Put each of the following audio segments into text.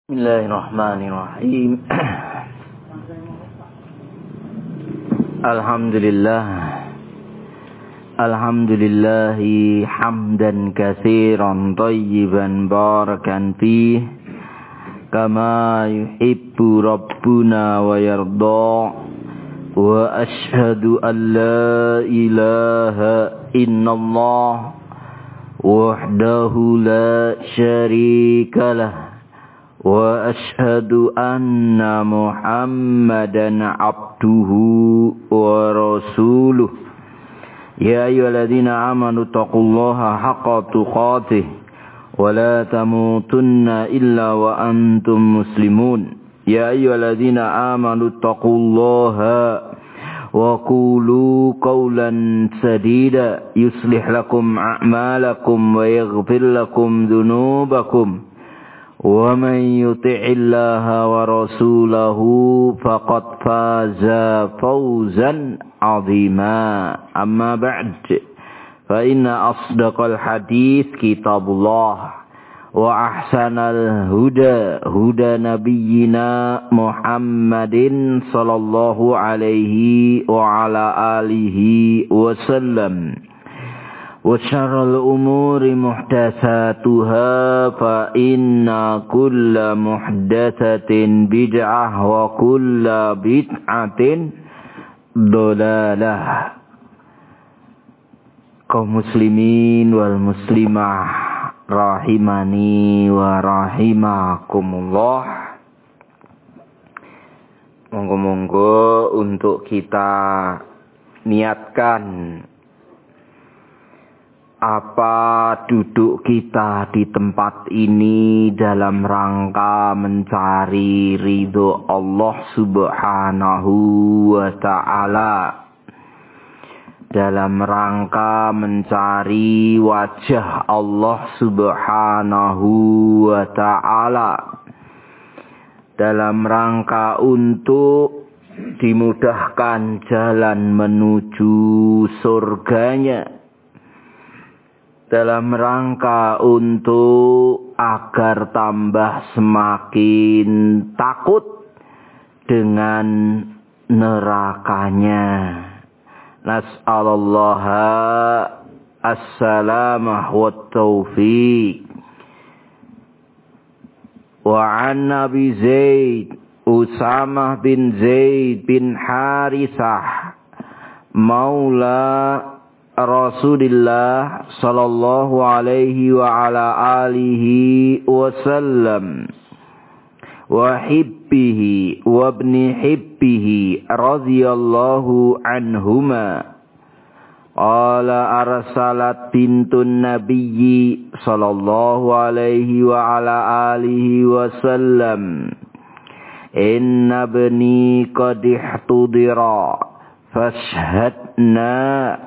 Bismillahirrahmanirrahim. Alhamdulillah. Alhamdulillahi hamdan katsiran thayyiban barakan fih kama yuhibbu rabbuna wa yarda. Wa ashhadu an la ilaha illallah wahdahu la syarika lah. Wa ashhadu anna Muhammadan abduhu wa rasuluh. Ya ayyuhalladzina amanu taqullaha haqqa tuqatih wa la tamutunna illa wa antum muslimun. Ya ayyuhalladzina amanu taqullaha wa qulu qawlan sadida yuslih lakum a'malakum wa yaghfir lakum dhunubakum. Wa man yuti'illaha wa rasulahu faqad faza fawzan 'azima. Amma ba'd, fa inna asdaqal hadits kitabullah wa ahsanal huda huda nabiyyina Muhammadin sallallahu alaihi wa ala alihi wa sallam. Wa syarrul umuri muhdatsatuha fa inna kulla muhdatsatin bid'ah wa kulla bid'atin dhalalah. Kaum muslimin wal muslimah rahimani wa rahimakumullah. Monggo-monggo untuk kita niatkan apa duduk kita di tempat ini dalam rangka mencari ridho Allah subhanahu wa ta'ala, dalam rangka mencari wajah Allah subhanahu wa ta'ala, dalam rangka untuk dimudahkan jalan menuju surganya, dalam rangka untuk agar tambah semakin takut dengan nerakanya. Nas'alallaha as-salamah wa taufiq. Wa an Nabi Zaid Usamah bin Zaid bin Harisah maula Rasulullah sallallahu alaihi wa ala alihi wasallam wa hibbihi wa ibni hibbihi radhiyallahu anhuma qala arsalat bintun nabiyyi sallallahu alaihi wa ala alihi wasallam inna ibni qad ihtudira fashhadna.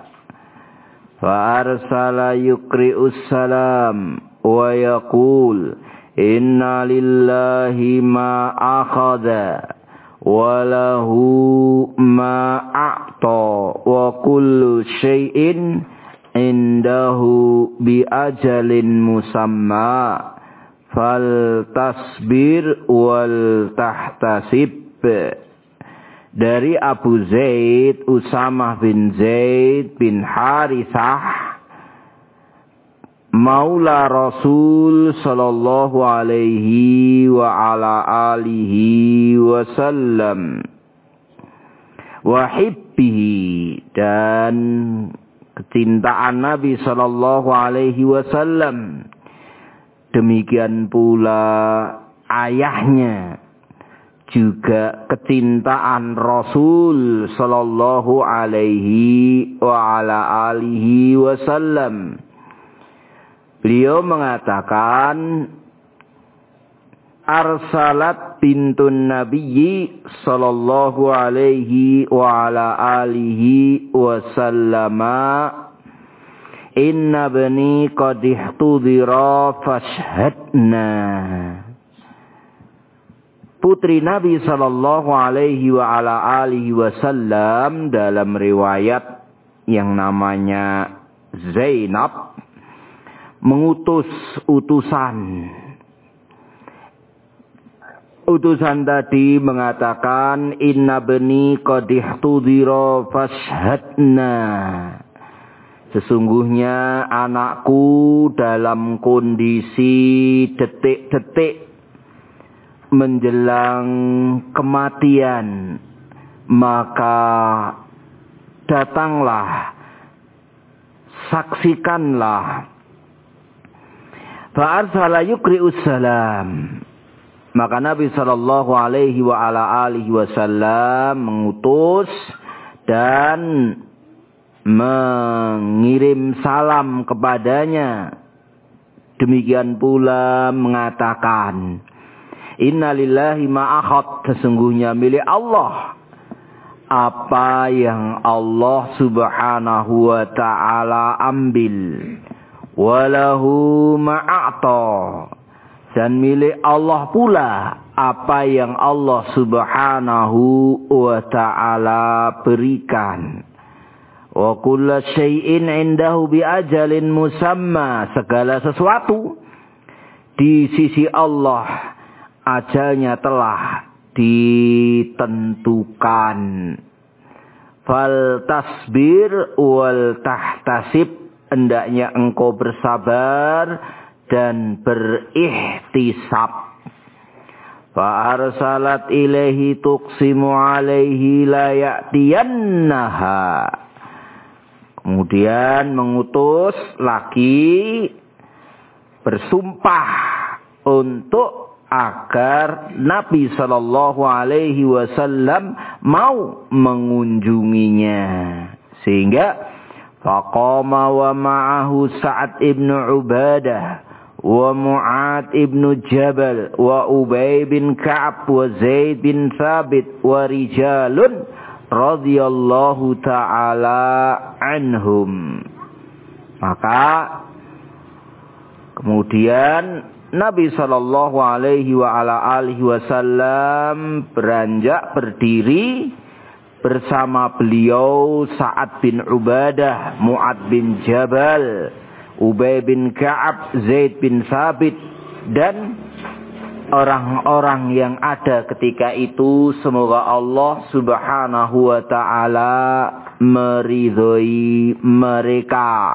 Fa'arsala yukri'us salam wa yaqul inna lillahi ma akhadha wa lahu ma a'ta wa kullu syai'in indahu bi ajalin musamma fal tasbir wal tahtasib. Dari Abu Zaid Usamah bin Zaid bin Harisah maula Rasul sallallahu alaihi wa ala alihi wasallam wa hibbihi, dan kecintaan Nabi sallallahu alaihi wasallam, demikian pula ayahnya, juga kecintaan Rasul sallallahu alaihi wa ala alihi wasallam. Beliau mengatakan arsalat bintun nabiyyi sallallahu alaihi wa ala alihi wasallama inna bani qad ihtudira fashhadna. Putri Nabi sallallahu alaihi wa ala alihi wasallam dalam riwayat yang namanya Zainab mengutus utusan utusan tadi mengatakan, inna bani qad ihtudira fashhadna. Sesungguhnya anakku dalam kondisi detik-detik menjelang kematian, maka datanglah, saksikanlah. Fa'arsala yukri'us salam. Maka Nabi sallallahu alaihi wa ala alihi wasallam mengutus dan mengirim salam kepadanya. Demikian pula mengatakan, inna lillahi ma'akhad, sesungguhnya milik Allah apa yang Allah subhanahu wa ta'ala ambil. Walahu ma'a'ta, dan milik Allah pula apa yang Allah subhanahu wa ta'ala berikan. Wa kulla syai'in indahu bi ajalin musamma, segala sesuatu di sisi Allah ajalnya telah ditentukan. Fal tasbir wal tahtasib, hendaknya engkau bersabar dan berikhtisab. Fa arsalat ilaihi tuqsimu alaihi la ya'tiyannaha. Kemudian mengutus lagi bersumpah untuk agar Nabi sallallahu alaihi wasallam mau mengunjunginya. Sehingga faqama wa ma'ahu Sa'ad ibn Ubadah wa Mu'ad ibn Jabal wa Ubay bin Ka'ab wa Zaid bin Thabit wa rijalun radhiyallahu ta'ala anhum. Maka kemudian Nabi sallallahu alaihi wa ala alihi wasallam beranjak berdiri bersama beliau Sa'ad bin Ubadah, Mu'ad bin Jabal, Ubay bin Ka'ab, Zaid bin Thabit, dan orang-orang yang ada ketika itu. Semoga Allah subhanahu wa ta'ala meridhoi mereka.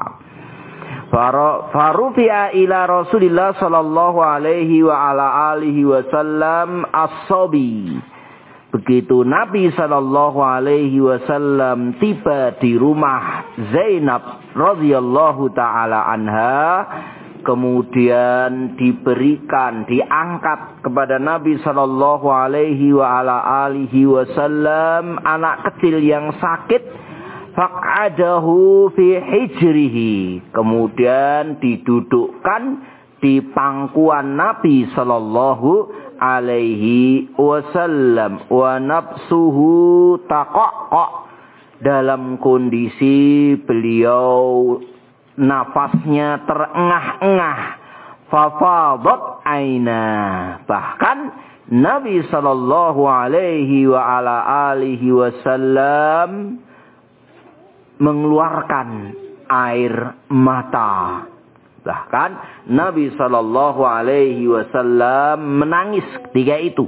Farufi'a ila Rasulillah sallallahu alaihi wa ala alihi wasallam as-sabi. Begitu Nabi sallallahu alaihi wasallam tiba di rumah Zainab radhiyallahu taala anha, kemudian diangkat kepada Nabi sallallahu alaihi wa ala alihi wasallam anak kecil yang sakit, faq'adahu fi hijrihi, kemudian didudukkan di pangkuan Nabi sallallahu alaihi wasallam, wa nafsuhu taqaqqa, dalam kondisi beliau nafasnya terengah-engah, fafadat aina, bahkan Nabi sallallahu alaihi wa ala alihi wasallam mengeluarkan air mata. Bahkan Nabi sallallahu alaihi wasallam menangis ketika itu.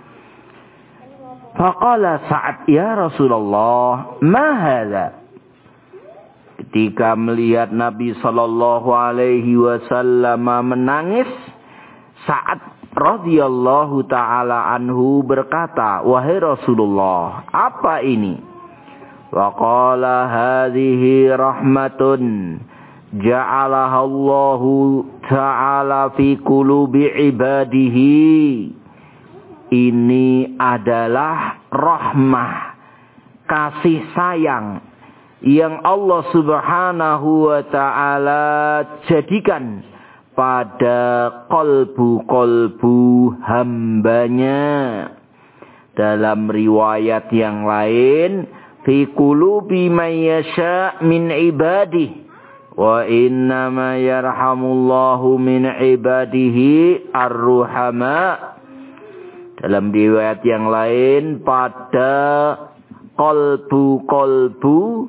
Faqala Sa'ad, ya Rasulullah, ma hadza? Ketika melihat Nabi sallallahu alaihi wasallam menangis, Sa'ad radhiyallahu taala anhu berkata, wahai Rasulullah, apa ini? Wa qala hadhihi rahmatun ja'alaha Allahu ta'ala fi qulubi ibadihi. Ini adalah rahmah, kasih sayang yang Allah subhanahu wa ta'ala jadikan pada kolbu-kolbu hambanya. Dalam riwayat yang lain, fi qulubi man yasha' min ibadihi. Wa innama yarhamullahu min ibadihi ar-ruhama. Dalam riwayat yang lain, pada kolbu-kolbu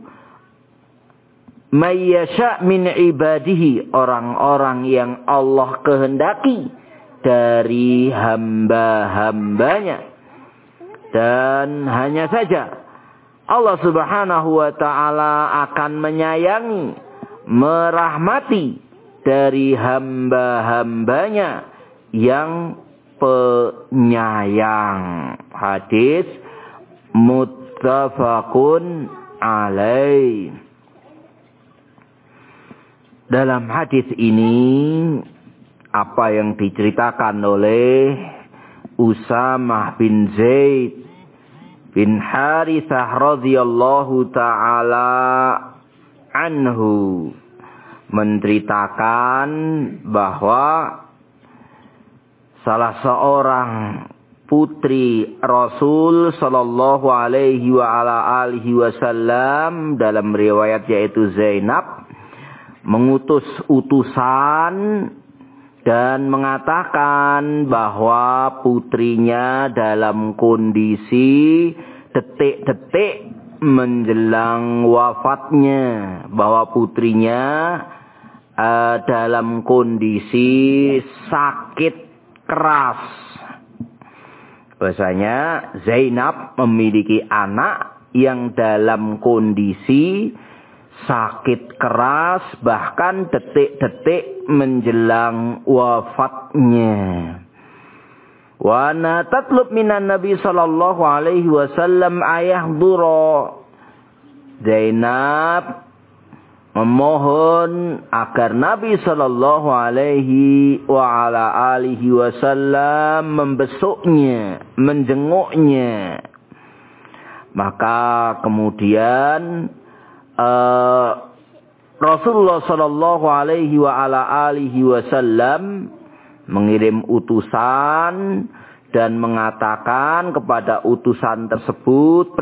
mayyasha min ibadihi, orang-orang yang Allah kehendaki dari hamba-hambanya. Dan hanya saja Allah subhanahu wa ta'ala akan menyayangi, merahmati dari hamba-hambanya yang penyayang. Hadis muttafaqun alaih. Dalam hadis ini apa yang diceritakan oleh Usamah bin Zaid bin Harithah radhiyallahu ta'ala anhu menceritakan bahwa salah seorang putri Rasul sallallahu alaihi wa ala alihi wasallam, dalam riwayat yaitu Zainab, mengutus utusan dan mengatakan bahwa putrinya dalam kondisi detik-detik menjelang wafatnya, bahwa putrinya dalam kondisi sakit keras. Bahasanya Zainab memiliki anak yang dalam kondisi sakit keras, bahkan detik-detik menjelang wafatnya. Wa na tatlub minan Nabi sallallahu alaihi wasallam ayahdura. Zainab memohon agar Nabi sallallahu alaihi wa ala alihi wasallam membesuknya, menjenguknya. Maka kemudian Rasulullah sallallahu alaihi wa ala alihi wasallam mengirim utusan dan mengatakan kepada utusan tersebut,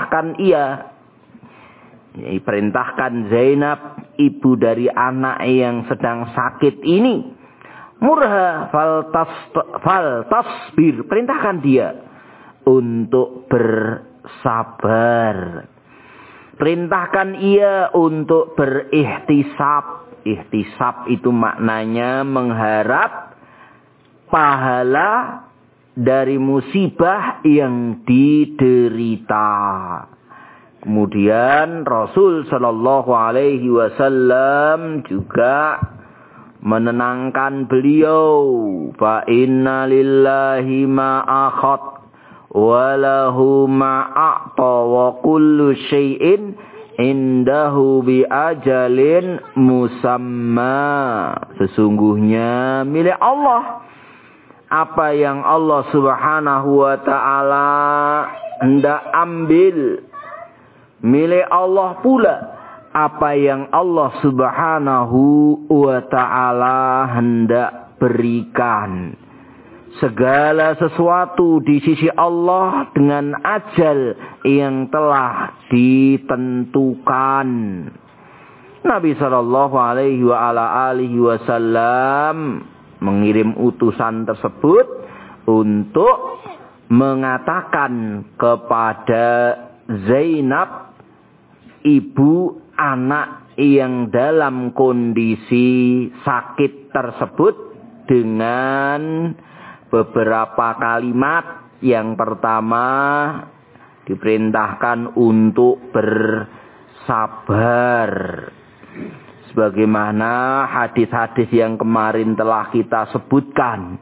perintahkan Zainab, ibu dari anak yang sedang sakit ini, murha fal tasbir, perintahkan dia untuk bersabar. Perintahkan ia untuk berikhtisab. Ikhtisab itu maknanya mengharap pahala dari musibah yang diderita. Kemudian Rasul sallallahu alaihi wasallam juga menenangkan beliau, fa inna lillahi ma akhad walahu ma'a'ta wa kullu syai'in indahu bi ajalin musamma. Sesungguhnya milik Allah apa yang Allah subhanahu wa ta'ala hendak ambil. Milik Allah pula apa yang Allah subhanahu wa ta'ala hendak berikan. Segala sesuatu di sisi Allah dengan ajal yang telah ditentukan. Nabi sallallahu alaihi wa ala alihi wasallam mengirim utusan tersebut untuk mengatakan kepada Zainab, ibu anak yang dalam kondisi sakit tersebut, dengan beberapa kalimat. Yang pertama, diperintahkan untuk bersabar. Sebagaimana hadis-hadis yang kemarin telah kita sebutkan,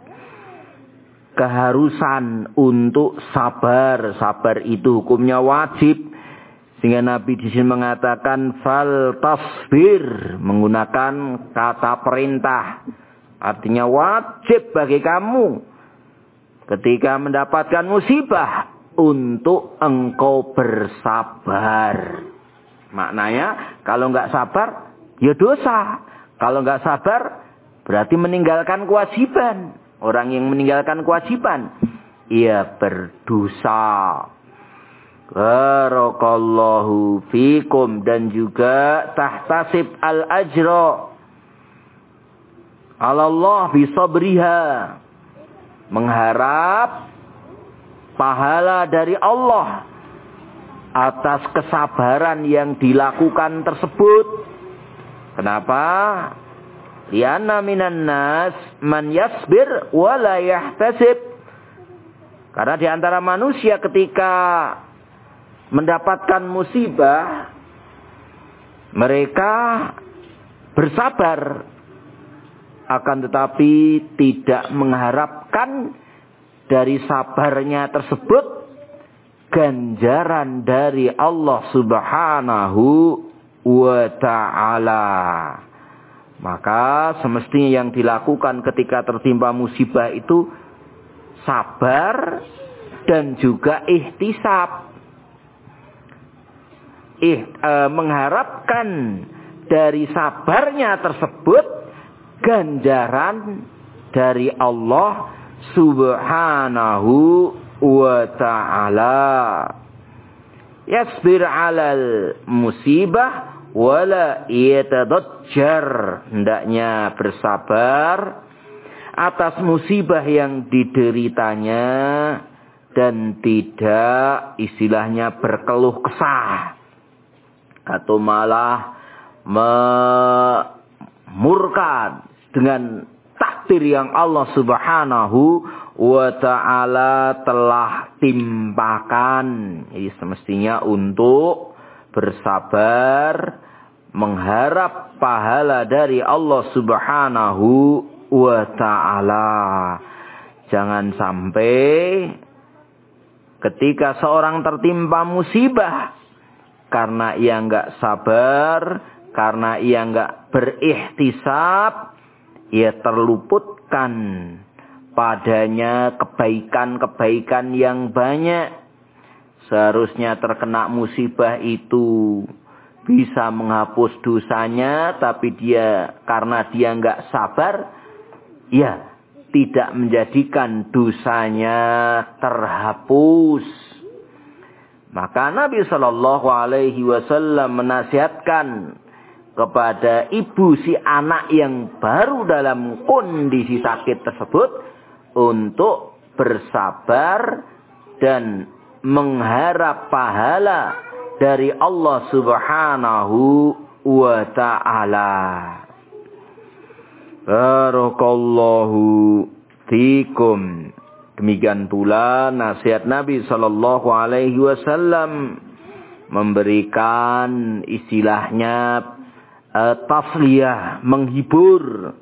keharusan untuk sabar. Sabar itu hukumnya wajib. Sehingga Nabi di sini mengatakan fal tasbir, menggunakan kata perintah. Artinya wajib bagi kamu ketika mendapatkan musibah untuk engkau bersabar. Maknanya kalau enggak sabar, ya dosa. Kalau enggak sabar, berarti meninggalkan kewajiban. Orang yang meninggalkan kewajiban, ia berdosa. Barakallahu fikum. Dan juga tahtasib al-ajra Allah bisabriha, mengharap pahala dari Allah atas kesabaran yang dilakukan tersebut. Kenapa? Lianna minan nas man yasbir wa la yahtasib. Karena di antara manusia ketika mendapatkan musibah, mereka bersabar, akan tetapi tidak mengharapkan dari sabarnya tersebut ganjaran dari Allah Subhanahu wa ta'ala. Maka semestinya yang dilakukan ketika tertimpa musibah itu sabar dan juga ihtisab. Mengharapkan dari sabarnya tersebut ganjaran dari Allah Subhanahu wa ta'ala. Yasbir 'alal musibah wala yatadajjar. Hendaknya bersabar atas musibah yang dideritanya dan tidak istilahnya berkeluh kesah atau malah murka dengan takdir yang Allah Subhanahu wa ta'ala telah timpakan. Jadi semestinya untuk bersabar, mengharap pahala dari Allah Subhanahu wa ta'ala. Jangan sampai ketika seorang tertimpa musibah, karena ia enggak sabar, karena ia enggak berihtisab, ia terluputkan padanya kebaikan-kebaikan yang banyak. Seharusnya terkena musibah itu bisa menghapus dosanya, tapi dia karena dia enggak sabar, ya tidak menjadikan dosanya terhapus. Maka Nabi Shallallahu Alaihi Wasallam menasihatkan kepada ibu si anak yang baru dalam kondisi sakit tersebut untuk bersabar dan mengharap pahala dari Allah Subhanahu wa ta'ala. Barakallahu fikum. Demikian pula nasihat Nabi Sallallahu Alaihi Wasallam memberikan istilahnya tasliyah, menghibur,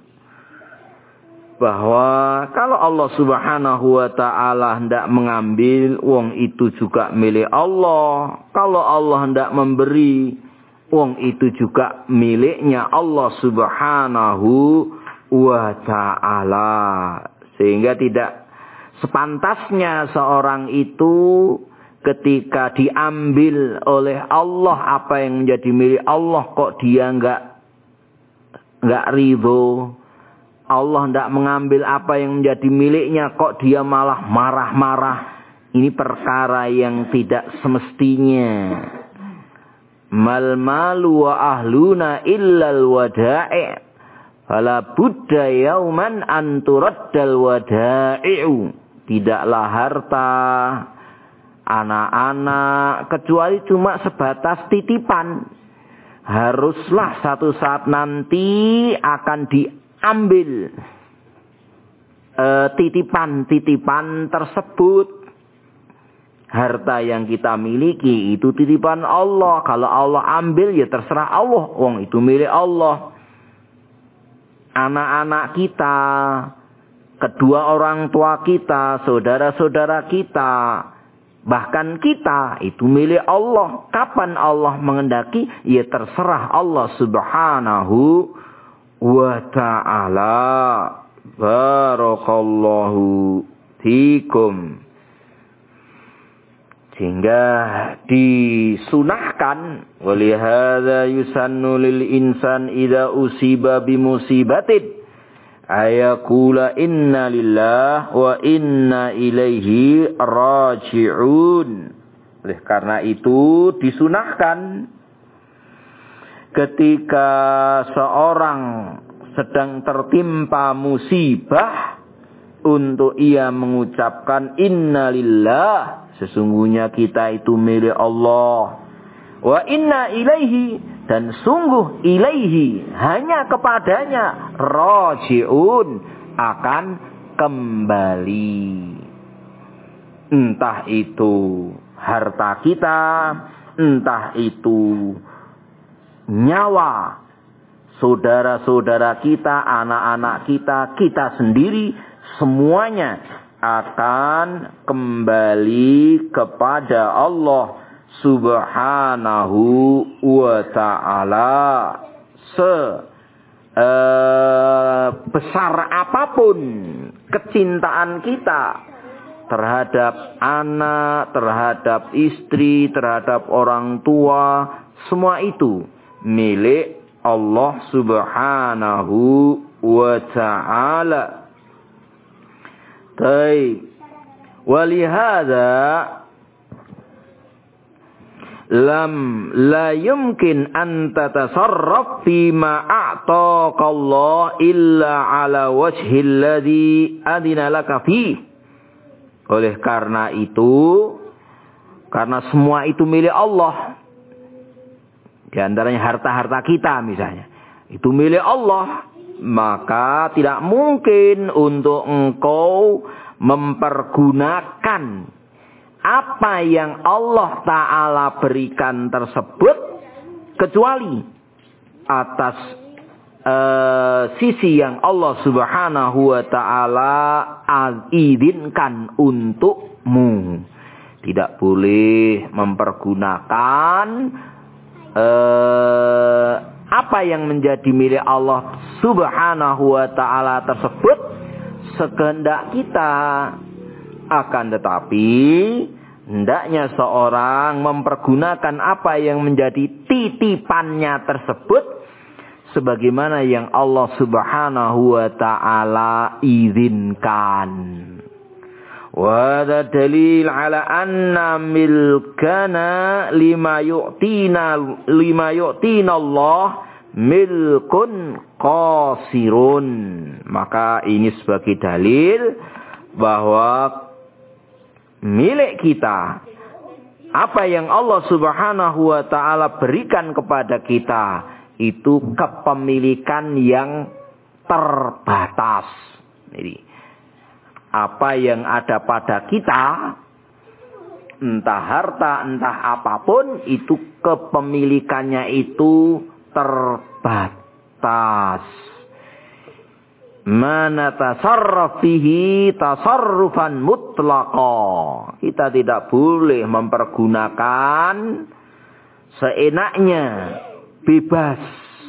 bahwa kalau Allah Subhanahu wa ta'ala hendak mengambil, wong itu juga milik Allah. Kalau Allah hendak memberi, wong itu juga miliknya Allah Subhanahu wa ta'ala. Sehingga tidak sepantasnya seorang itu ketika diambil oleh Allah apa yang menjadi milik Allah, kok dia enggak ridho. Allah hendak mengambil apa yang menjadi miliknya, kok dia malah marah-marah. Ini perkara yang tidak semestinya. Mal malu wa ahluna illal wada'i. Fala budda yauman anturaddal wada'i'u. Tidaklah harta anak-anak kecuali cuma sebatas titipan. Haruslah satu saat nanti akan diambil titipan-titipan tersebut. Harta yang kita miliki itu titipan Allah. Kalau Allah ambil ya terserah Allah. Wong itu milik Allah. Anak-anak kita, kedua orang tua kita, saudara-saudara kita, bahkan kita itu milik Allah. Kapan Allah mengendaki, ya terserah Allah Subhanahu wa ta'ala. Barakallahu fikum. Sehingga disunahkan, walihada yusannu lil insan idza usiba bimusibatin ayakula inna lillah wa inna ilaihi raji'un. Oleh karena itu disunahkan ketika seorang sedang tertimpa musibah untuk ia mengucapkan innalillah, sesungguhnya kita itu milik Allah, wa inna ilaihi, Dan sungguh ilaihi, hanya kepadanya, raji'un, akan kembali. Entah itu harta kita, entah itu nyawa saudara-saudara kita, anak-anak kita, kita sendiri, semuanya akan kembali kepada Allah Subhanahu wa ta'ala. Besar apapun kecintaan kita terhadap anak, terhadap istri, terhadap orang tua, semua itu milik Allah Subhanahu wa ta'ala. Baik. Walihada la yumkin an tatasarraf fima a'taka Allah illa ala wajhi alladhi adina laka fi. Oleh karena itu, karena semua itu milik Allah, di antaranya harta-harta kita misalnya, itu milik Allah, maka tidak mungkin untuk engkau mempergunakan apa yang Allah Ta'ala berikan tersebut kecuali atas sisi yang Allah Subhanahu wa Ta'ala izinkan untukmu. Tidak boleh mempergunakan apa yang menjadi milik Allah Subhanahu wa Ta'ala tersebut sekehendak kita. Akan tetapi hendaknya seorang mempergunakan apa yang menjadi titipannya tersebut sebagaimana yang Allah Subhanahu wa Ta'ala izinkan. Wa hadha dalil ala anna milkana lima yu'tina Allah milkun qasirun. Maka ini sebagai dalil bahwa milik kita, apa yang Allah Subhanahu wa Ta'ala berikan kepada kita, itu kepemilikan yang terbatas. Jadi apa yang ada pada kita, entah harta, entah apapun, itu kepemilikannya itu terbatas. Mana tasarruf fihi tasarrufan mutlaqa. Kita tidak boleh mempergunakan seenaknya, bebas.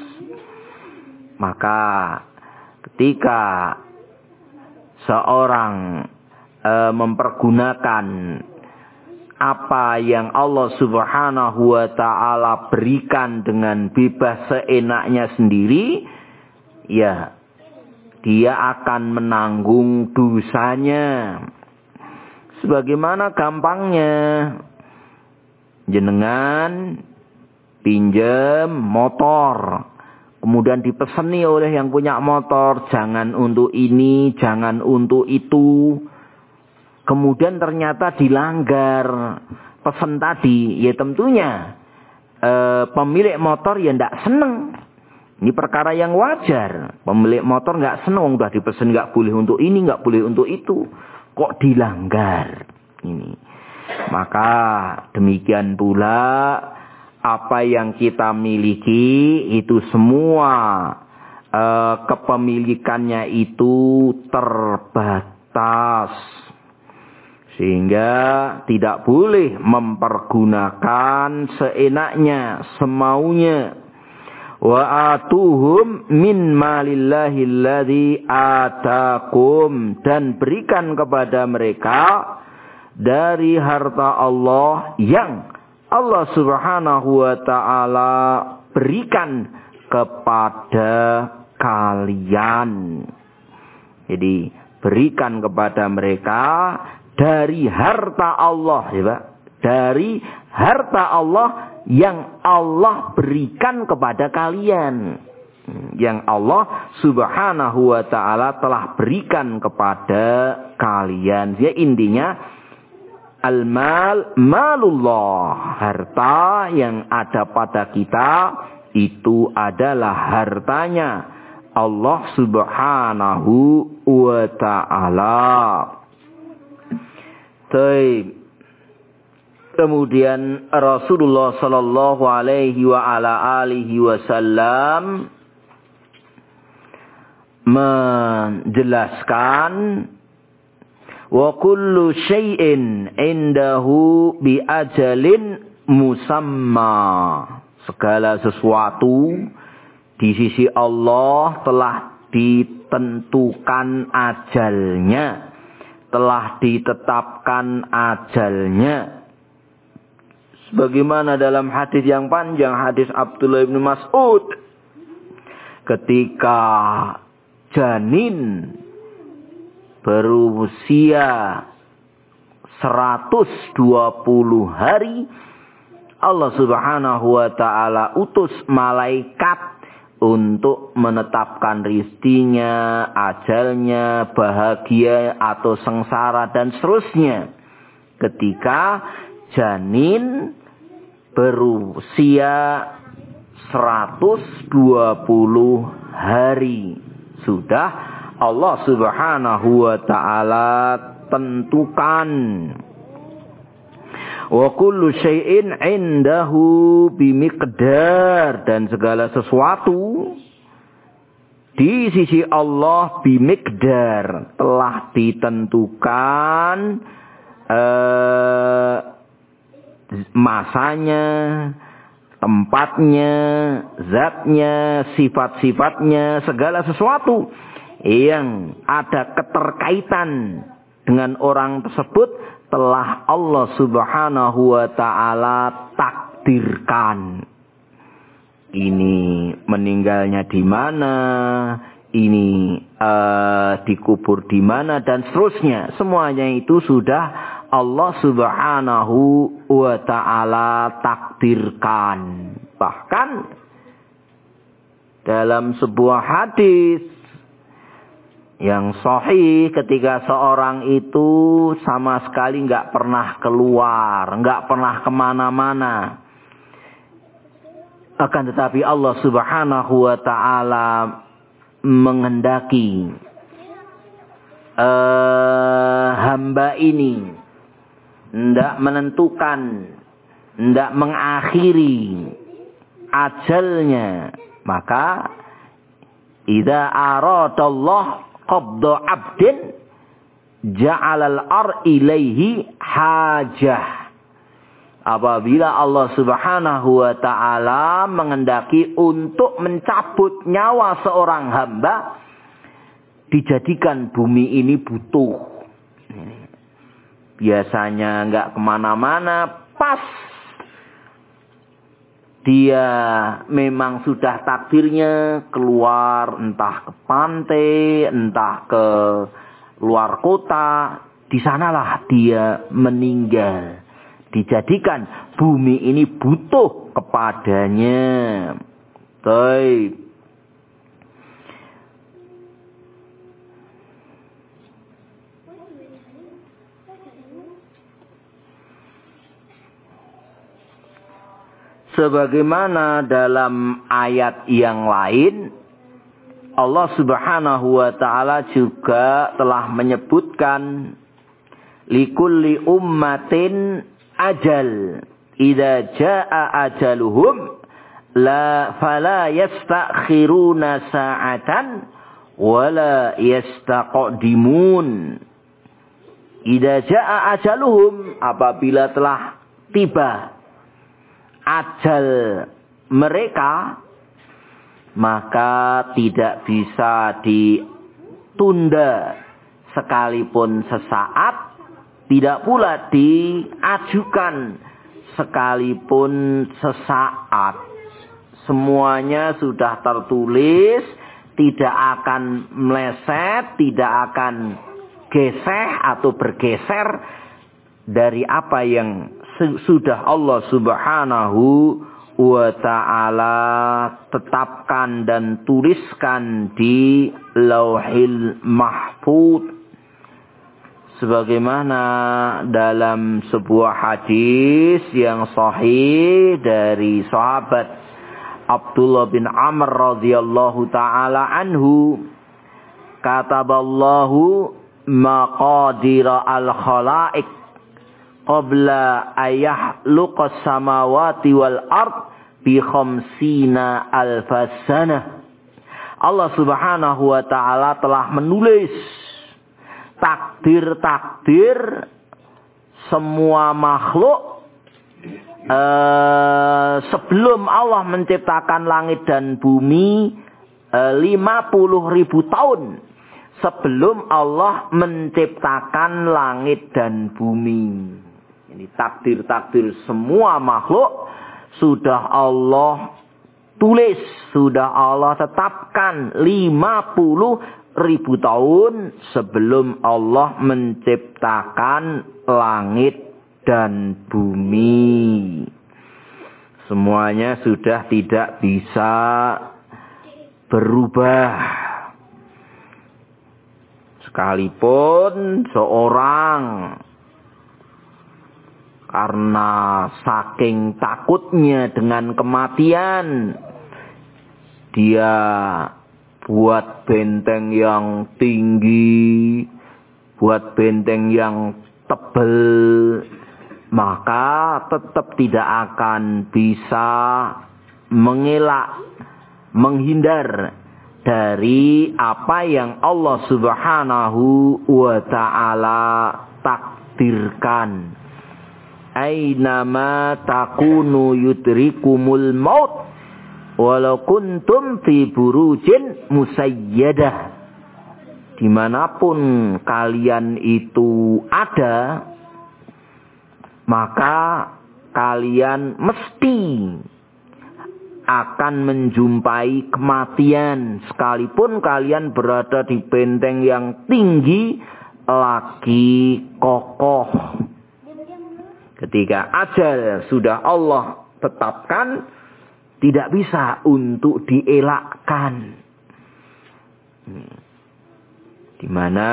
Maka ketika seorang mempergunakan apa yang Allah Subhanahu wa Ta'ala berikan dengan bebas seenaknya sendiri, ya dia akan menanggung dosanya. Sebagaimana gampangnya, jenengan pinjam motor, kemudian dipeseni oleh yang punya motor, jangan untuk ini, jangan untuk itu. Kemudian ternyata dilanggar pesan tadi, ya tentunya pemilik motor ya tidak senang. Ini perkara yang wajar. Pemilik motor nggak senang, udah dipesan nggak boleh untuk ini, nggak boleh untuk itu, kok dilanggar ini. Maka demikian pula apa yang kita miliki itu semua kepemilikannya itu terbatas, sehingga tidak boleh mempergunakan seenaknya, semaunya. Wa atuhum min malillahi alladhi atakum, dan berikan kepada mereka dari harta Allah yang Allah Subhanahu wa Ta'ala berikan kepada kalian. Jadi berikan kepada mereka dari harta Allah, ya Pak, dari harta Allah yang Allah berikan kepada kalian, yang Allah Subhanahu wa Ta'ala telah berikan kepada kalian. Ya intinya al-mal malullah, harta yang ada pada kita itu adalah hartanya Allah Subhanahu wa ta'ala. Kemudian Rasulullah sallallahu alaihi wa ala alihi wasallam menjelaskan, wa kullu syai'in indahu bi ajalin musamma. Segala sesuatu di sisi Allah telah ditentukan ajalnya, telah ditetapkan ajalnya. Sebagaimana dalam hadis yang panjang, hadis Abdullah bin Mas'ud, ketika janin berusia 120 hari, Allah Subhanahu wa ta'ala utus malaikat untuk menetapkan rizkinya, ajalnya, bahagia atau sengsara dan seterusnya. Ketika janin berusia 120 hari sudah Allah Subhanahu wa ta'ala tentukan. Wa kullu syai'in indahu bimiqdar, dan segala sesuatu di sisi Allah bimiqdar, telah ditentukan masanya, tempatnya, zatnya, sifat-sifatnya, segala sesuatu yang ada keterkaitan dengan orang tersebut telah Allah Subhanahu wa ta'ala takdirkan. Ini meninggalnya di mana, ini dikubur di mana, dan seterusnya. Semuanya itu sudah Allah Subhanahu wa ta'ala takdirkan. Bahkan dalam sebuah hadis yang sahih, ketika seorang itu sama sekali nggak pernah keluar, nggak pernah kemana-mana, akan tetapi Allah Subhanahu wa ta'ala menghendaki hamba ini hendak menentukan, hendak mengakhiri ajalnya, maka idza aradallah qabda abdin ja'alal ar ilaihi hajah. Apabila Allah Subhanahu wa ta'ala mengendaki untuk mencabut nyawa seorang hamba, dijadikan bumi ini butuh. Biasanya nggak kemana-mana, pas dia memang sudah takdirnya keluar, entah ke pantai, entah ke luar kota, di sanalah dia meninggal. Dijadikan bumi ini butuh kepadanya. Baik. Sebagaimana dalam ayat yang lain, Allah Subhanahu wa ta'ala juga telah menyebutkan likulli ummatin ajal idza jaa ajaluhum fala yastakhiruna sa'atan wala yastaqdimun. Idza jaa ajaluhum, apabila telah tiba ajal mereka, maka tidak bisa ditunda sekalipun sesaat, tidak pula diajukan sekalipun sesaat. Semuanya sudah tertulis, tidak akan meleset, tidak akan geseh atau bergeser dari apa yang sudah Allah Subhanahu wa ta'ala tetapkan dan tuliskan di Lauhil Mahfuz. Sebagaimana dalam sebuah hadis yang sahih dari sahabat Abdullah bin Amr radhiyallahu taala anhu, kataballahu maqadira al-khalaiq qabla ayahluqas samawati wal ard bi khamsina alfasana. Allah subhanahu wa ta'ala telah menulis takdir-takdir semua makhluk sebelum Allah menciptakan langit dan bumi 50.000 tahun sebelum Allah menciptakan langit dan bumi. Ini takdir-takdir semua makhluk sudah Allah tulis, sudah Allah tetapkan 50.000 tahun sebelum Allah menciptakan langit dan bumi. Semuanya sudah tidak bisa berubah. Sekalipun seorang karena saking takutnya dengan kematian, dia buat benteng yang tinggi, buat benteng yang tebal, maka tetap tidak akan bisa menghindar dari apa yang Allah subhanahu wa ta'ala takdirkan. Aynama takunu yudrikumul maut walau kuntum fi burujin musayyadah. Dimanapun kalian itu ada, maka kalian mesti akan menjumpai kematian. Sekalipun kalian berada di benteng yang tinggi, lagi kokoh. Ketika ajal sudah Allah tetapkan, tidak bisa untuk dielakkan. Di mana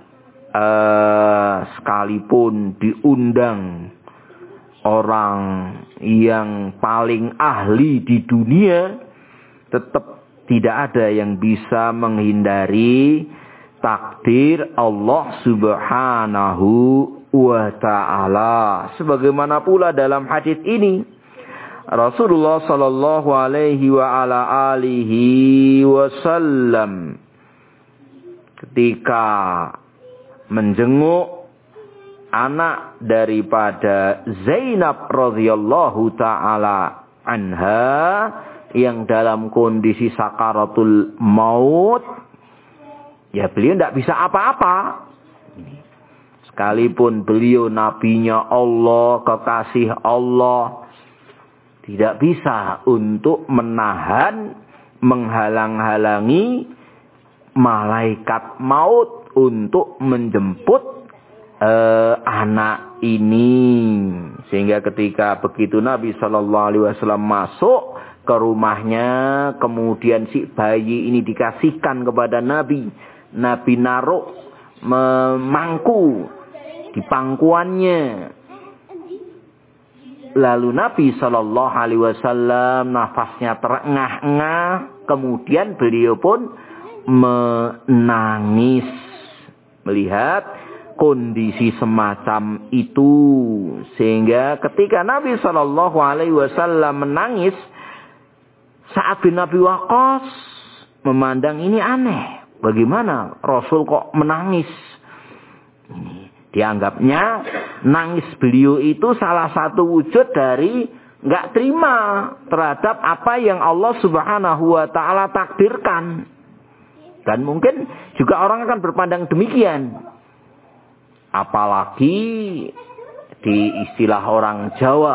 sekalipun diundang orang yang paling ahli di dunia, tetap tidak ada yang bisa menghindari takdir Allah subhanahu wa ta'ala. Sebagaimana pula dalam hadis ini, Rasulullah sallallahu alaihi wa ala alihi wasallam ketika menjenguk anak daripada Zainab radhiyallahu ta'ala anha yang dalam kondisi sakaratul maut, ya beliau tidak bisa apa-apa. Sekalipun beliau nabinya Allah, kekasih Allah, tidak bisa untuk menahan, menghalang-halangi malaikat maut untuk menjemput anak ini. Sehingga ketika begitu Nabi Shallallahu Alaihi Wasallam masuk ke rumahnya, kemudian si bayi ini dikasihkan kepada Nabi. Nabi naruh memangku di pangkuannya. Lalu Nabi Shallallahu Alaihi Wasallam nafasnya terengah-engah, kemudian beliau pun menangis melihat kondisi semacam itu. Sehingga ketika Nabi Shallallahu Alaihi Wasallam menangis, Sa'ad bin Abi Waqqas memandang ini aneh. Bagaimana Rasul kok menangis? Dianggapnya nangis beliau itu salah satu wujud dari nggak terima terhadap apa yang Allah subhanahu wa ta'ala takdirkan. Dan mungkin juga orang akan berpandang demikian. Apalagi di istilah orang Jawa,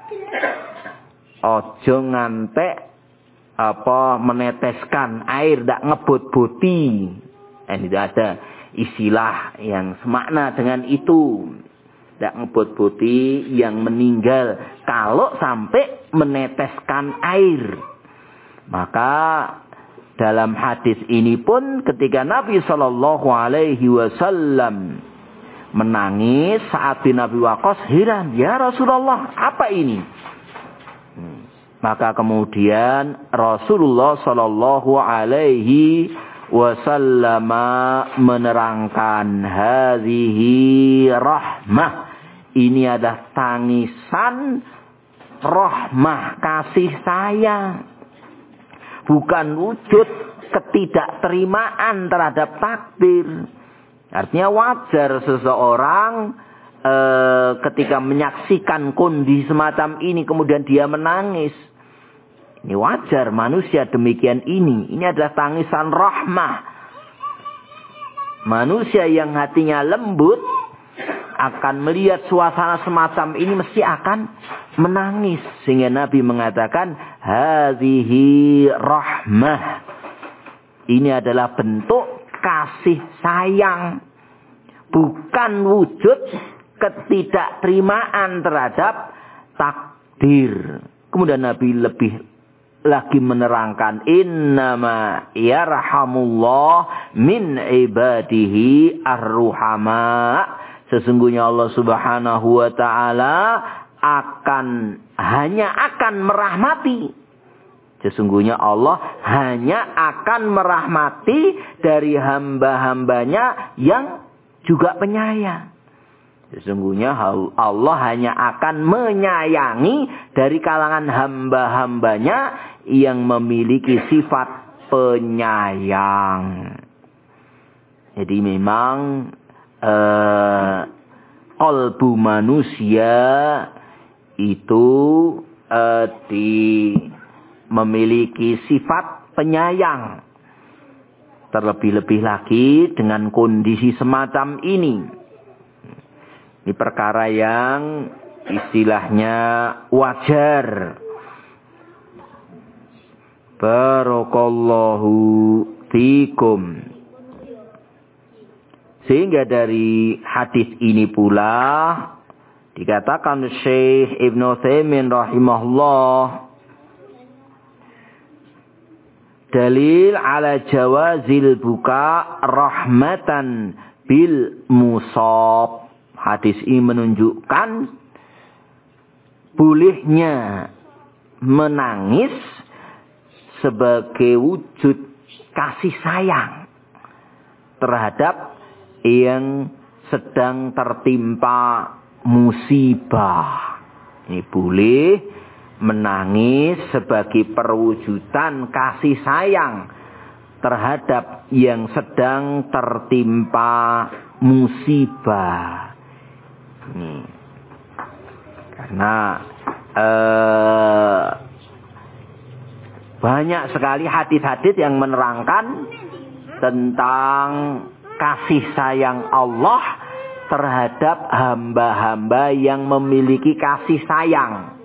ojo ngantek meneteskan air ndak ngebot-boti. Tidak ada istilah yang semakna dengan itu. Ndak ngebot-boti yang meninggal kalau sampai meneteskan air. Maka dalam hadis ini pun ketika Nabi Shallallahu Alaihi Wasallam menangis, Sa'ad bin Abi Waqqas heran, ya Rasulullah, apa ini? Maka kemudian Rasulullah sallallahu alaihi wasallam menerangkan, hadhihi rahmah, ini adalah tangisan rahmah, kasih sayang, bukan wujud ketidakterimaan terhadap takdir. Artinya wajar seseorang ketika menyaksikan kondisi semacam ini kemudian dia menangis. Ini wajar, manusia demikian ini. Ini adalah tangisan rahmah. Manusia yang hatinya lembut akan melihat suasana semacam ini mesti akan menangis. Sehingga Nabi mengatakan, hadhihi rahmah. Ini adalah bentuk kasih sayang. Bukan wujud ketidakterimaan terhadap takdir. Kemudian Nabi lebih lagi menerangkan, innama yarhamullah min ibadihi ar-ruhama. Sesungguhnya Allah Subhanahu wa taala hanya akan merahmati. Sesungguhnya Allah hanya akan merahmati dari hamba-hambanya yang juga penyayang. Sesungguhnya Allah hanya akan menyayangi dari kalangan hamba-hambanya yang memiliki sifat penyayang. Jadi memang qalbu manusia itu memiliki sifat penyayang. Terlebih-lebih lagi dengan kondisi semacam ini. Ini perkara yang istilahnya wajar. Barakallahu fikum. Sehingga dari hadis ini pula dikatakan Syekh Ibnu Utsaimin rahimahullah, dalil ala jawazil buka rahmatan bil musab. Hadis ini menunjukkan bolehnya menangis sebagai wujud kasih sayang terhadap yang sedang tertimpa musibah. Ini boleh menangis sebagai perwujudan kasih sayang terhadap yang sedang tertimpa musibah. Ini. Karena banyak sekali hadis-hadis yang menerangkan tentang kasih sayang Allah terhadap hamba-hamba yang memiliki kasih sayang.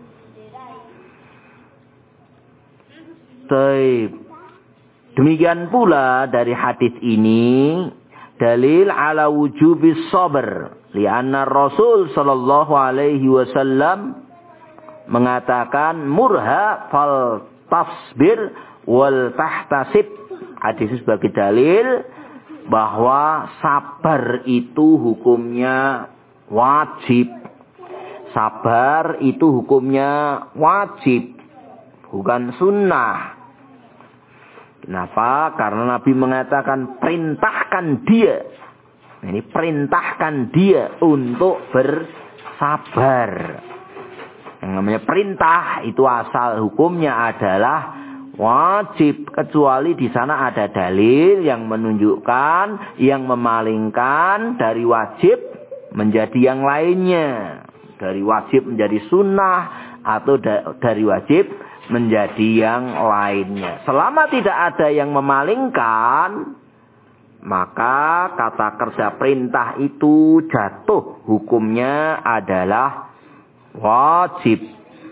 Demikian pula dari hadis ini dalil ala wujubis sabr, lianna Rasul sallallahu alaihi wasallam mengatakan murha fal tasbir wal tahtasib. Hadis sebagai dalil bahwa sabar itu hukumnya wajib. Sabar itu hukumnya wajib, bukan sunnah. Kenapa? Karena Nabi mengatakan perintahkan dia. Ini perintahkan dia untuk bersabar. Yang namanya perintah itu asal hukumnya adalah wajib, kecuali di sana ada dalil yang menunjukkan, yang memalingkan dari wajib menjadi yang lainnya. Dari wajib menjadi sunnah atau dari wajib menjadi yang lainnya. Selama tidak ada yang memalingkan, maka kata kerja perintah itu jatuh, hukumnya adalah wajib.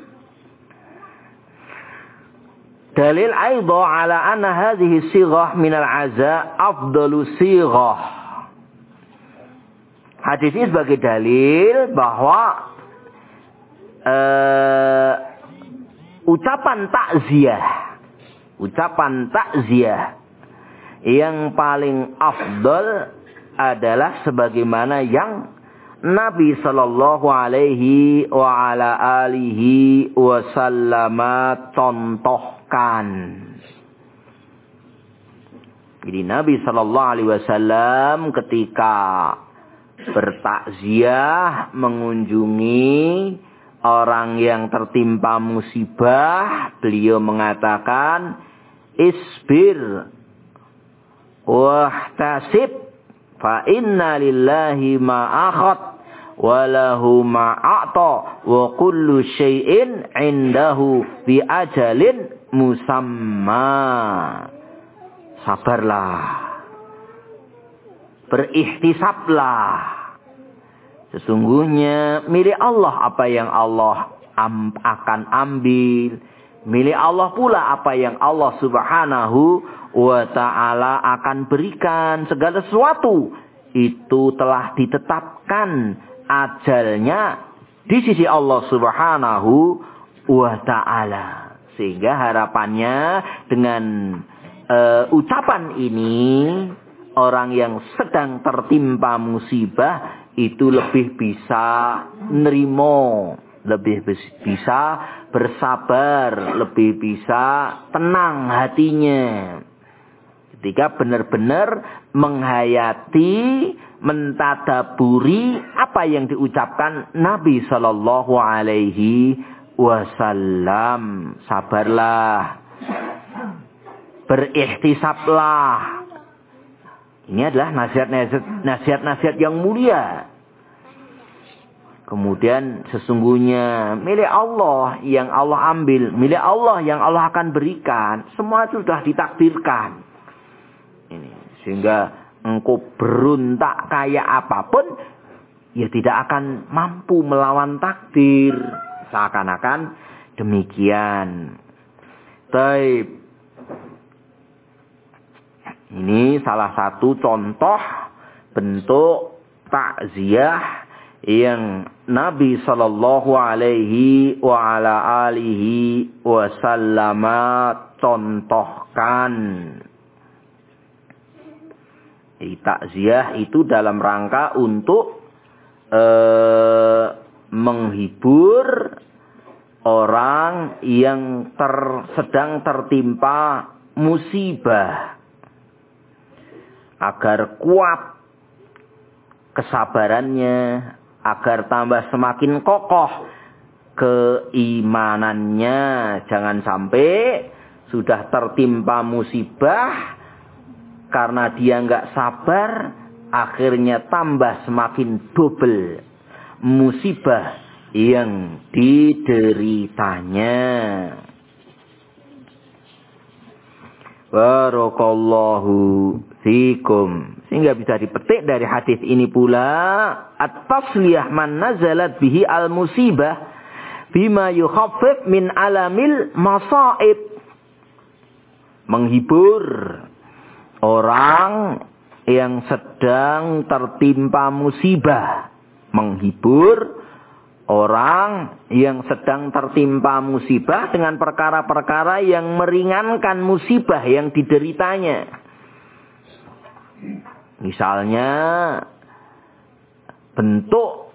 Dalil aidha ala anna hadhihi sighah minal aza afdalu sighah. Hadis ini sebagai dalil bahwa ucapan takziah yang paling afdal adalah sebagaimana yang Nabi sallallahu alaihi wa ala alihi wasallam contohkan. Jadi Nabi sallallahu alaihi wasallam ketika bertakziah mengunjungi orang yang tertimpa musibah, beliau mengatakan, isbir wahtasib fa inna lillahi ma akhad wa lahu ma a'ta wa kullu syai'in 'indahu bi ajalin musamma. Sabarlah, berikhtisablah, sesungguhnya milik Allah apa yang Allah akan ambil, milik Allah pula apa yang Allah subhanahu wa ta'ala akan berikan. Segala sesuatu itu telah ditetapkan ajalnya di sisi Allah subhanahu wa ta'ala. Sehingga harapannya dengan ucapan ini, orang yang sedang tertimpa musibah itu lebih bisa nerimo, lebih bisa bersabar, lebih bisa tenang hatinya. Ketika benar-benar menghayati, mentadaburi apa yang diucapkan Nabi sallallahu alaihi wasallam. Sabarlah, berikhtisablah. Ini adalah nasihat-nasihat yang mulia. Kemudian sesungguhnya milik Allah yang Allah ambil, milik Allah yang Allah akan berikan, semua itu sudah ditakdirkan. Ini sehingga engkau berontak kayak apapun, ya tidak akan mampu melawan takdir. Seakan-akan demikian. Baik. Ini salah satu contoh bentuk takziah yang Nabi sallallahu alaihi wa ala alihi wasallam contohkan. Jadi takziah itu dalam rangka untuk menghibur orang yang sedang tertimpa musibah, agar kuat kesabarannya, agar tambah semakin kokoh keimanannya. Jangan sampai sudah tertimpa musibah, karena dia nggak sabar, akhirnya tambah semakin double musibah yang dideritanya. Barakallahu fikum. Sehingga bisa dipetik dari hadis ini pula, at-tasliyah man nazalat bihi al-musibah bima yukhaffif min alamil masaib. Menghibur orang yang sedang tertimpa musibah. Menghibur orang yang sedang tertimpa musibah dengan perkara-perkara yang meringankan musibah yang dideritanya. Misalnya bentuk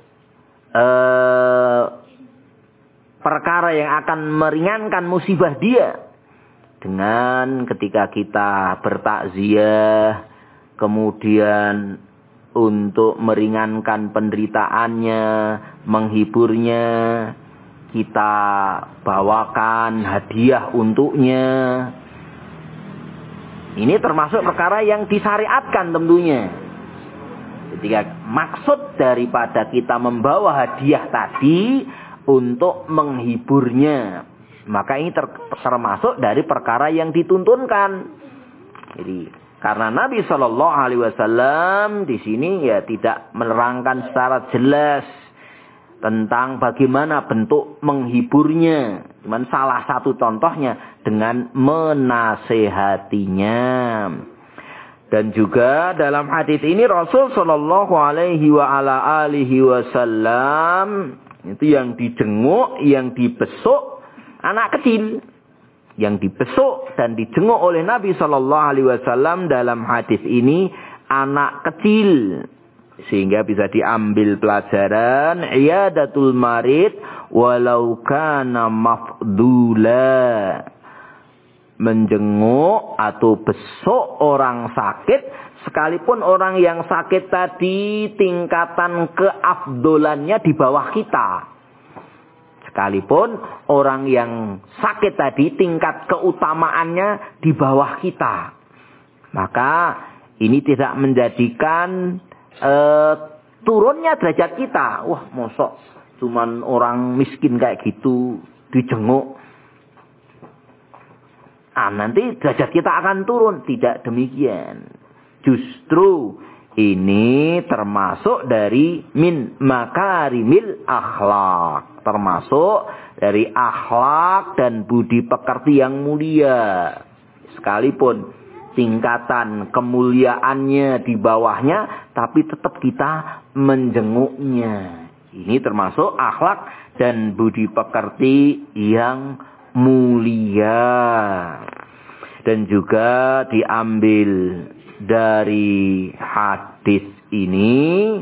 perkara yang akan meringankan musibah dia, dengan ketika kita bertakziah, kemudian untuk meringankan penderitaannya, menghiburnya, kita bawakan hadiah untuknya. Ini termasuk perkara yang disyariatkan tentunya. Ketika maksud daripada kita membawa hadiah tadi untuk menghiburnya, maka ini termasuk dari perkara yang dituntunkan. Jadi karena Nabi Shallallahu Alaihi Wasallam di sini ya tidak menerangkan secara jelas tentang bagaimana bentuk menghiburnya. Cuman salah satu contohnya dengan menasehatinya. Dan juga dalam hadis ini Rasul Shallallahu Alaihi Wasallam itu yang dijenguk, yang dibesuk anak kecil. Yang dibesuk dan dijenguk oleh Nabi Shallallahu Alaihi Wasallam dalam hadis ini anak kecil. Sehingga bisa diambil pelajaran iyadatul marid walau kana mafdula. Menjenguk atau besuk orang sakit, sekalipun orang yang sakit tadi tingkatan keafdolannya di bawah kita. Sekalipun orang yang sakit tadi tingkat keutamaannya di bawah kita. Maka ini tidak menjadikan turunnya derajat kita. Wah, mosok cuman orang miskin kayak gitu dijenguk. Nanti derajat kita akan turun. Tidak demikian. Justru ini termasuk dari min makarimil akhlak. Termasuk dari akhlak dan budi pekerti yang mulia. Sekalipun tingkatan kemuliaannya di bawahnya, tapi tetap kita menjenguknya. Ini termasuk akhlak dan budi pekerti yang mulia. Dan juga diambil dari hadis ini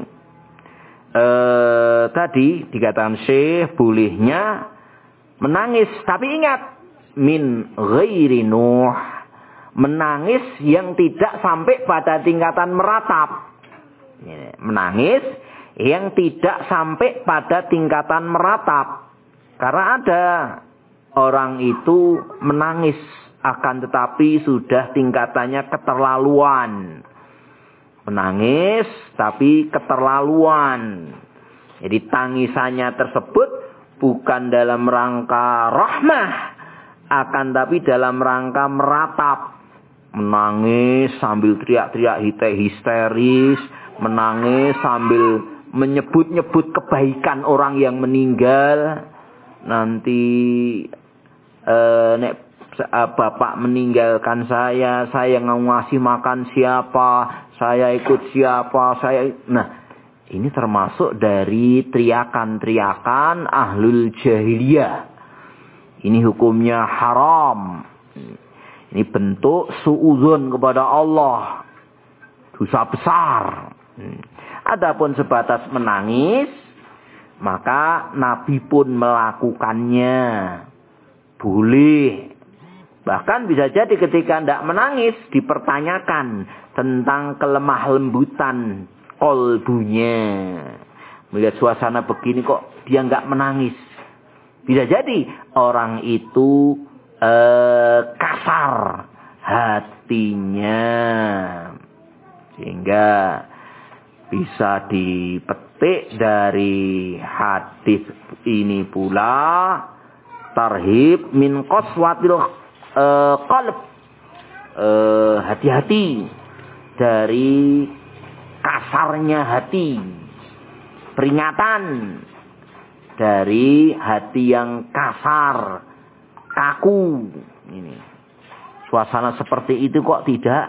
tadi dikatakan Syekh bolehnya menangis, tapi ingat min ghairi nuh, menangis yang tidak sampai pada tingkatan meratap. Menangis yang tidak sampai pada tingkatan meratap. Karena ada orang itu menangis, akan tetapi sudah tingkatannya keterlaluan. Menangis, tapi keterlaluan. Jadi tangisannya tersebut bukan dalam rangka rahmah, akan tapi dalam rangka meratap. Menangis sambil teriak-teriak histeris, menangis sambil menyebut-nyebut kebaikan orang yang meninggal. Nanti nek bapak meninggalkan saya ngasih makan siapa, saya ikut siapa, Nah, ini termasuk dari teriakan-teriakan ahlul jahiliyah. Ini hukumnya haram. Ini bentuk suudzon kepada Allah. Dosa besar. Adapun sebatas menangis, maka Nabi pun melakukannya. Boleh. Bahkan bisa jadi ketika tidak menangis, dipertanyakan tentang kelemah lembutan kolbunya. Melihat suasana begini kok dia nggak menangis. Bisa jadi orang itu kasar hatinya. Sehingga bisa dipetik dari hadis ini pula tarhib min qaswatil qalb, hati-hati dari kasarnya hati, peringatan dari hati yang kasar, kaku. Ini suasana seperti itu kok tidak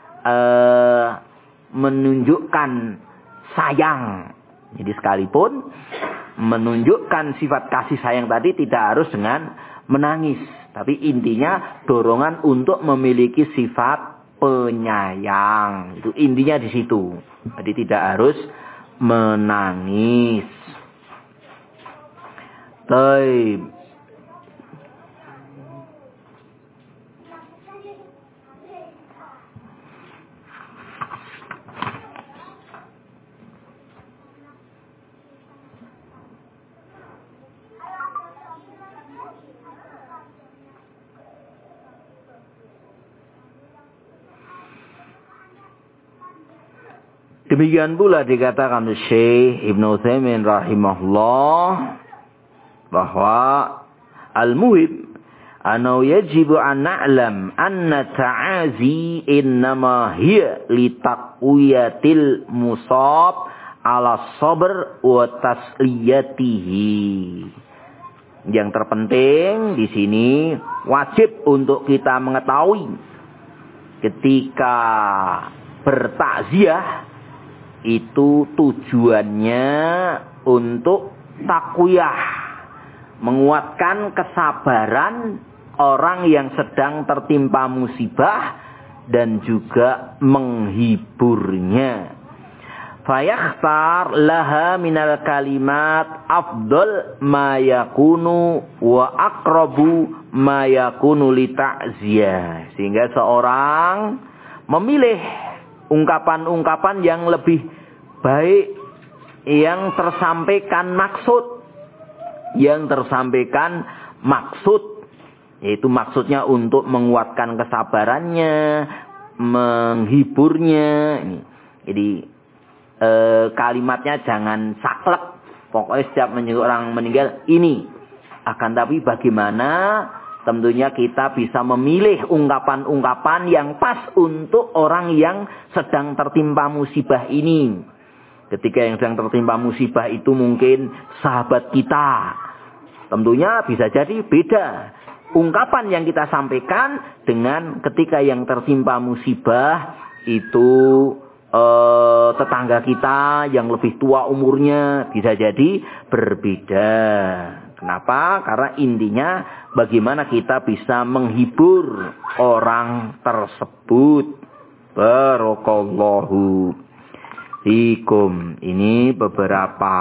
menunjukkan sayang. Jadi sekalipun menunjukkan sifat kasih sayang tadi tidak harus dengan menangis. Tapi intinya dorongan untuk memiliki sifat penyayang. Itu intinya di situ. Jadi tidak harus menangis. Baik. Demikian pula dikatakan Syekh Ibnu Utsaimin rahimahullah bahwa al-muhim anau yajibu an na'lam anna ta'azi innama hiya li taqwiyatil musab ala sabr wa tasliyatihi. Yang terpenting di sini wajib untuk kita mengetahui ketika bertakziah itu tujuannya untuk takwiyah, menguatkan kesabaran orang yang sedang tertimpa musibah dan juga menghiburnya. fayakhtar laha minal kalimat afdal ma yakunu wa aqrabu ma yakunu li ta'ziyah. Sehingga seorang memilih ungkapan-ungkapan yang lebih baik, yang tersampaikan maksud, yaitu maksudnya untuk menguatkan kesabarannya, menghiburnya. Jadi kalimatnya jangan saklek, pokoknya setiap orang meninggal ini. Akan tapi bagaimana tentunya kita bisa memilih ungkapan-ungkapan yang pas untuk orang yang sedang tertimpa musibah ini. Ketika yang sedang tertimpa musibah itu mungkin sahabat kita, tentunya bisa jadi beda ungkapan yang kita sampaikan dengan ketika yang tertimpa musibah itu tetangga kita yang lebih tua umurnya, bisa jadi berbeda. Kenapa? Karena intinya bagaimana kita bisa menghibur orang tersebut. Barakallahu fikum. Ini beberapa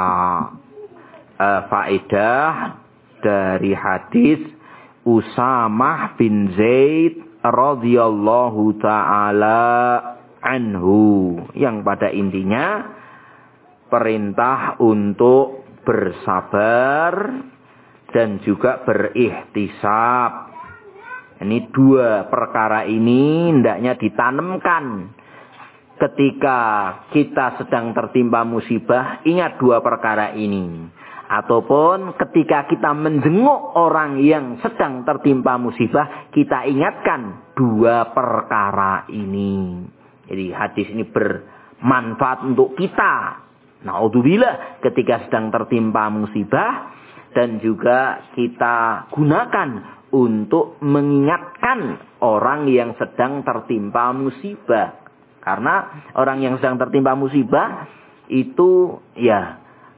faedah dari hadis Usamah bin Zaid radhiyallahu taala anhu, yang pada intinya perintah untuk bersabar dan juga berikhtisab. Ini dua perkara ini hendaknya ditanamkan ketika kita sedang tertimpa musibah. Ingat dua perkara ini. Ataupun ketika kita menjenguk orang yang sedang tertimpa musibah, kita ingatkan dua perkara ini. Jadi hadis ini bermanfaat untuk kita. Naudzubillah, ketika sedang tertimpa musibah, dan juga kita gunakan untuk mengingatkan orang yang sedang tertimpa musibah. Karena orang yang sedang tertimpa musibah itu ya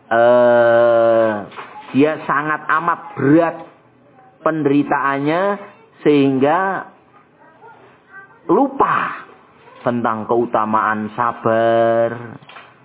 dia sangat amat berat penderitaannya sehingga lupa tentang keutamaan sabar,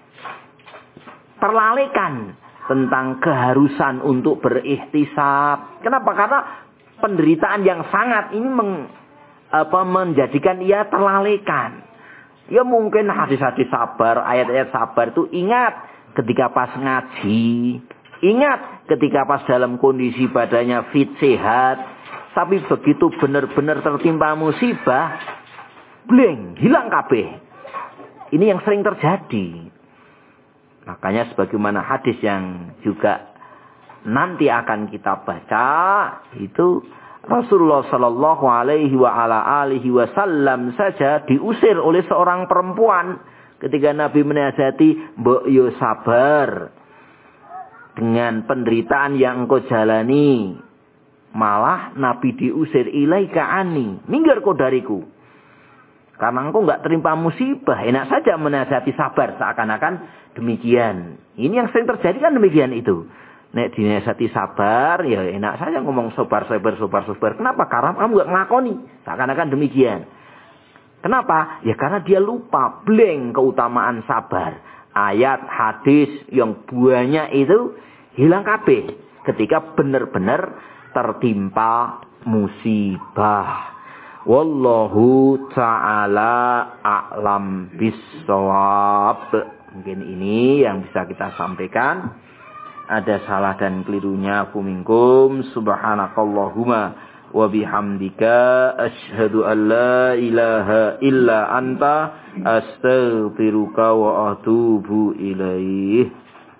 terlalaikan tentang keharusan untuk berikhtisab. Kenapa? Karena penderitaan yang sangat ini menjadikan ia terlalaikan. Ya mungkin hadis-hadis sabar, ayat-ayat sabar itu ingat ketika pas ngaji, ingat ketika pas dalam kondisi badannya fit, sehat. Tapi begitu benar-benar tertimpa musibah, bling, hilang kabeh. Ini yang sering terjadi. Makanya sebagaimana hadis yang juga nanti akan kita baca, itu Rasulullah Sallallahu Alaihi Wasallam saja diusir oleh seorang perempuan ketika Nabi menasihati, mbok yo sabar dengan penderitaan yang engkau jalani. Malah Nabi diusir, ilaika ani, minggir kau dariku. Karena engkau enggak terima musibah, enak saja menasihati sabar, seakan-akan demikian. Ini yang sering terjadi kan demikian itu. Nek dinasihati sabar, ya enak saja ngomong sabar. Kenapa? Karena kamu enggak ngelakoni, seakan-akan demikian. Kenapa? Ya karena dia lupa, blank keutamaan sabar. Ayat, hadis yang banyak itu hilang kabeh ketika benar-benar tertimpa musibah. Wallahu ta'ala a'lam bissawab. Mungkin ini yang bisa kita sampaikan. Ada salah dan kelirunya minkum. Subhanakallahumma wa bihamdika asyhadu an la ilaha illa anta astaghfiruka wa atubu ilaih.